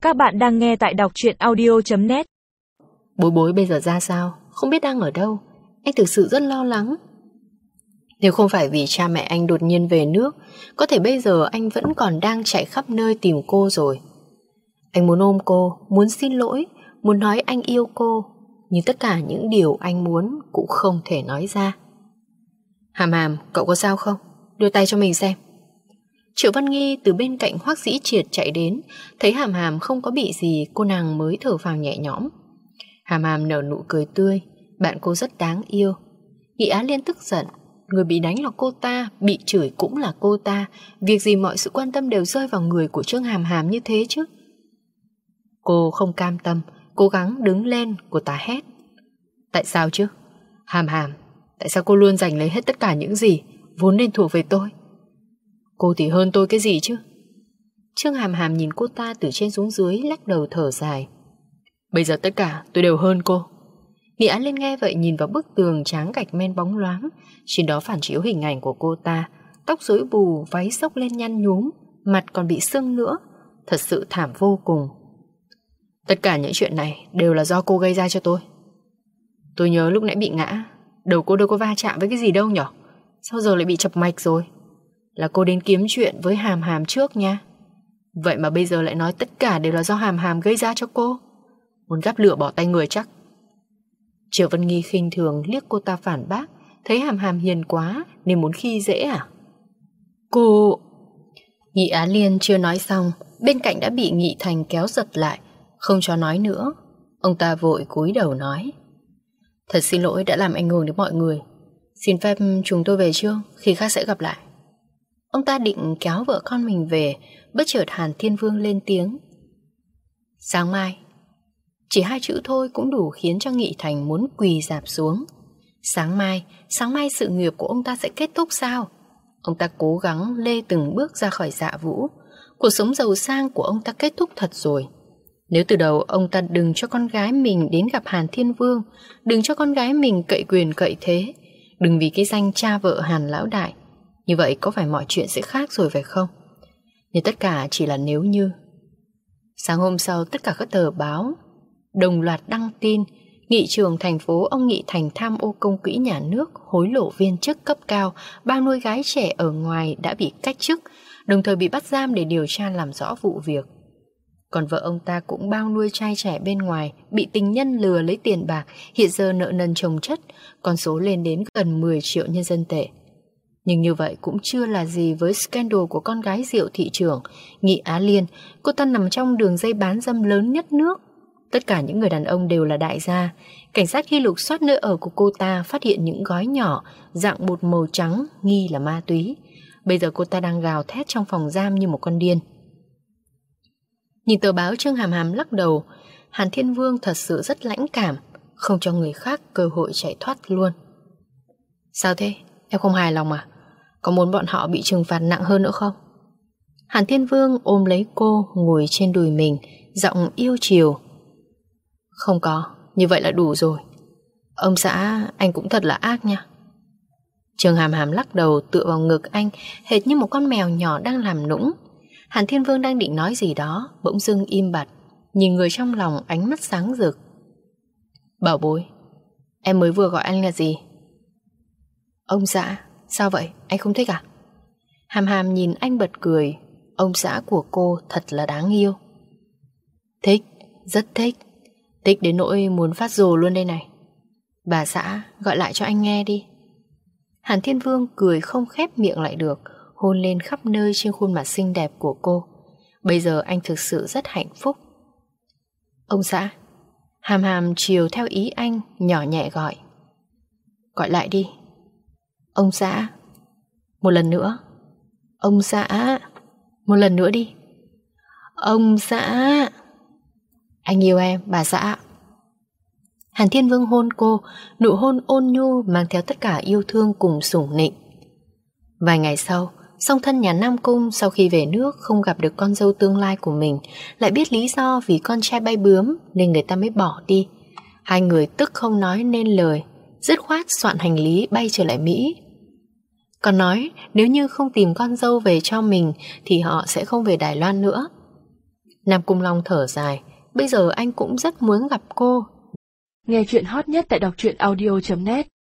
Các bạn đang nghe tại đọc truyện audio.net. Bối bối bây giờ ra sao? Không biết đang ở đâu. Anh thực sự rất lo lắng. Nếu không phải vì cha mẹ anh đột nhiên về nước, có thể bây giờ anh vẫn còn đang chạy khắp nơi tìm cô rồi. Anh muốn ôm cô, muốn xin lỗi, muốn nói anh yêu cô, nhưng tất cả những điều anh muốn cũng không thể nói ra. Hàm Hàm, cậu có sao không? Đưa tay cho mình xem. Triệu Văn Nghi từ bên cạnh Hoắc Dĩ Triệt chạy đến, thấy Hàm Hàm không có bị gì, cô nàng mới thở phào nhẹ nhõm. Hàm Hàm nở nụ cười tươi, bạn cô rất đáng yêu. Nghị Á Liên tức giận, người bị đánh là cô ta, bị chửi cũng là cô ta, việc gì mọi sự quan tâm đều rơi vào người của Trương Hàm Hàm như thế chứ? Cô không cam tâm, cố gắng đứng lên, cô ta hét. Tại sao chứ? Hàm Hàm, tại sao cô luôn giành lấy hết tất cả những gì vốn nên thuộc về tôi? Cô thì hơn tôi cái gì chứ? Trương Hàm Hàm nhìn cô ta từ trên xuống dưới, lắc đầu thở dài. Bây giờ tất cả tôi đều hơn cô. Nghị Án Liên nghe vậy nhìn vào bức tường tráng gạch men bóng loáng, trên đó phản chiếu hình ảnh của cô ta, tóc rối bù, váy xốc lên nhăn nhúm, mặt còn bị sưng nữa, thật sự thảm vô cùng. Tất cả những chuyện này đều là do cô gây ra cho tôi. Tôi nhớ lúc nãy bị ngã, đầu cô đâu có va chạm với cái gì đâu nhở? Sao giờ lại bị chập mạch rồi? Là cô đến kiếm chuyện với Hàm Hàm trước nha. Vậy mà bây giờ lại nói tất cả đều là do Hàm Hàm gây ra cho cô. Muốn gắp lửa bỏ tay người chắc. Triệu Văn Nghi khinh thường liếc cô ta phản bác, thấy Hàm Hàm hiền quá nên muốn khi dễ à? Cô... Nghị Á Liên chưa nói xong, bên cạnh đã bị Nghị Thành kéo giật lại, không cho nói nữa. Ông ta vội cúi đầu nói. Thật xin lỗi đã làm ảnh hưởng đến mọi người. Xin phép chúng tôi về trước, khi khác sẽ gặp lại. Ông ta định kéo vợ con mình về, bất chợt Hàn Thiên Vương lên tiếng. Sáng mai. Chỉ 2 chữ thôi cũng đủ khiến cho Nghị Thành muốn quỳ rạp xuống. Sáng mai sự nghiệp của ông ta sẽ kết thúc sao? Ông ta cố gắng lê từng bước ra khỏi Dạ Vũ. Cuộc sống giàu sang của ông ta kết thúc thật rồi. Nếu từ đầu ông ta đừng cho con gái mình đến gặp Hàn Thiên Vương, đừng cho con gái mình cậy quyền cậy thế, đừng vì cái danh cha vợ Hàn Lão Đại, như vậy có phải mọi chuyện sẽ khác rồi phải không? Nhưng tất cả chỉ là nếu như. Sáng hôm sau tất cả các tờ báo đồng loạt đăng tin Nghị trưởng thành phố ông Nghị Thành tham ô công quỹ nhà nước, hối lộ viên chức cấp cao, bao nuôi gái trẻ ở ngoài đã bị cách chức, đồng thời bị bắt giam để điều tra làm rõ vụ việc. Còn vợ ông ta cũng bao nuôi trai trẻ bên ngoài, bị tình nhân lừa lấy tiền bạc, hiện giờ nợ nần chồng chất, con số lên đến gần 10 triệu nhân dân tệ. Nhưng như vậy cũng chưa là gì với scandal của con gái rượu thị trưởng Nghị Á Liên. Cô ta nằm trong đường dây bán dâm lớn nhất nước. Tất cả những người đàn ông đều là đại gia. Cảnh sát khi lục soát nơi ở của cô ta phát hiện những gói nhỏ dạng bột màu trắng nghi là ma túy. Bây giờ cô ta đang gào thét trong phòng giam như một con điên. Nhìn tờ báo, Trương Hàm Hàm lắc đầu. Hàn Thiên Vương thật sự rất lãnh cảm, không cho người khác cơ hội chạy thoát luôn. Sao thế? Em không hài lòng à? Có muốn bọn họ bị trừng phạt nặng hơn nữa không? Hàn Thiên Vương ôm lấy cô, ngồi trên đùi mình, giọng yêu chiều. Không có, như vậy là đủ rồi. Ông xã, anh cũng thật là ác nha. Trương Hàm Hàm lắc đầu tựa vào ngực anh, hệt như một con mèo nhỏ đang làm nũng. Hàn Thiên Vương đang định nói gì đó, bỗng dưng im bặt, nhìn người trong lòng ánh mắt sáng rực. Bảo bối, em mới vừa gọi anh là gì? Ông xã, sao vậy? Anh không thích à? Hàm Hàm nhìn anh bật cười. Ông xã của cô thật là đáng yêu. Thích, rất thích. Thích đến nỗi muốn phát rồ luôn đây này. Bà xã, gọi lại cho anh nghe đi. Hàn Thiên Vương cười không khép miệng lại được, hôn lên khắp nơi trên khuôn mặt xinh đẹp của cô. Bây giờ anh thực sự rất hạnh phúc. Ông xã. Hàm Hàm chiều theo ý anh, nhỏ nhẹ gọi. Gọi lại đi. Ông xã. Một lần nữa. Ông xã. Một lần nữa đi. Ông xã. Anh yêu em, bà xã. Hàn Thiên Vương hôn cô, nụ hôn ôn nhu mang theo tất cả yêu thương cùng sủng nịnh. Vài ngày sau, song thân nhà Nam Cung sau khi về nước không gặp được con dâu tương lai của mình, lại biết lý do vì con trai bay bướm nên người ta mới bỏ đi. Hai người tức không nói nên lời, dứt khoát soạn hành lý bay trở lại Mỹ. Còn nói nếu như không tìm con dâu về cho mình thì họ sẽ không về Đài Loan nữa. Nam Cung Long thở dài, bây giờ anh cũng rất muốn gặp cô. Nghe chuyện hot nhất tại đọc truyện audio.net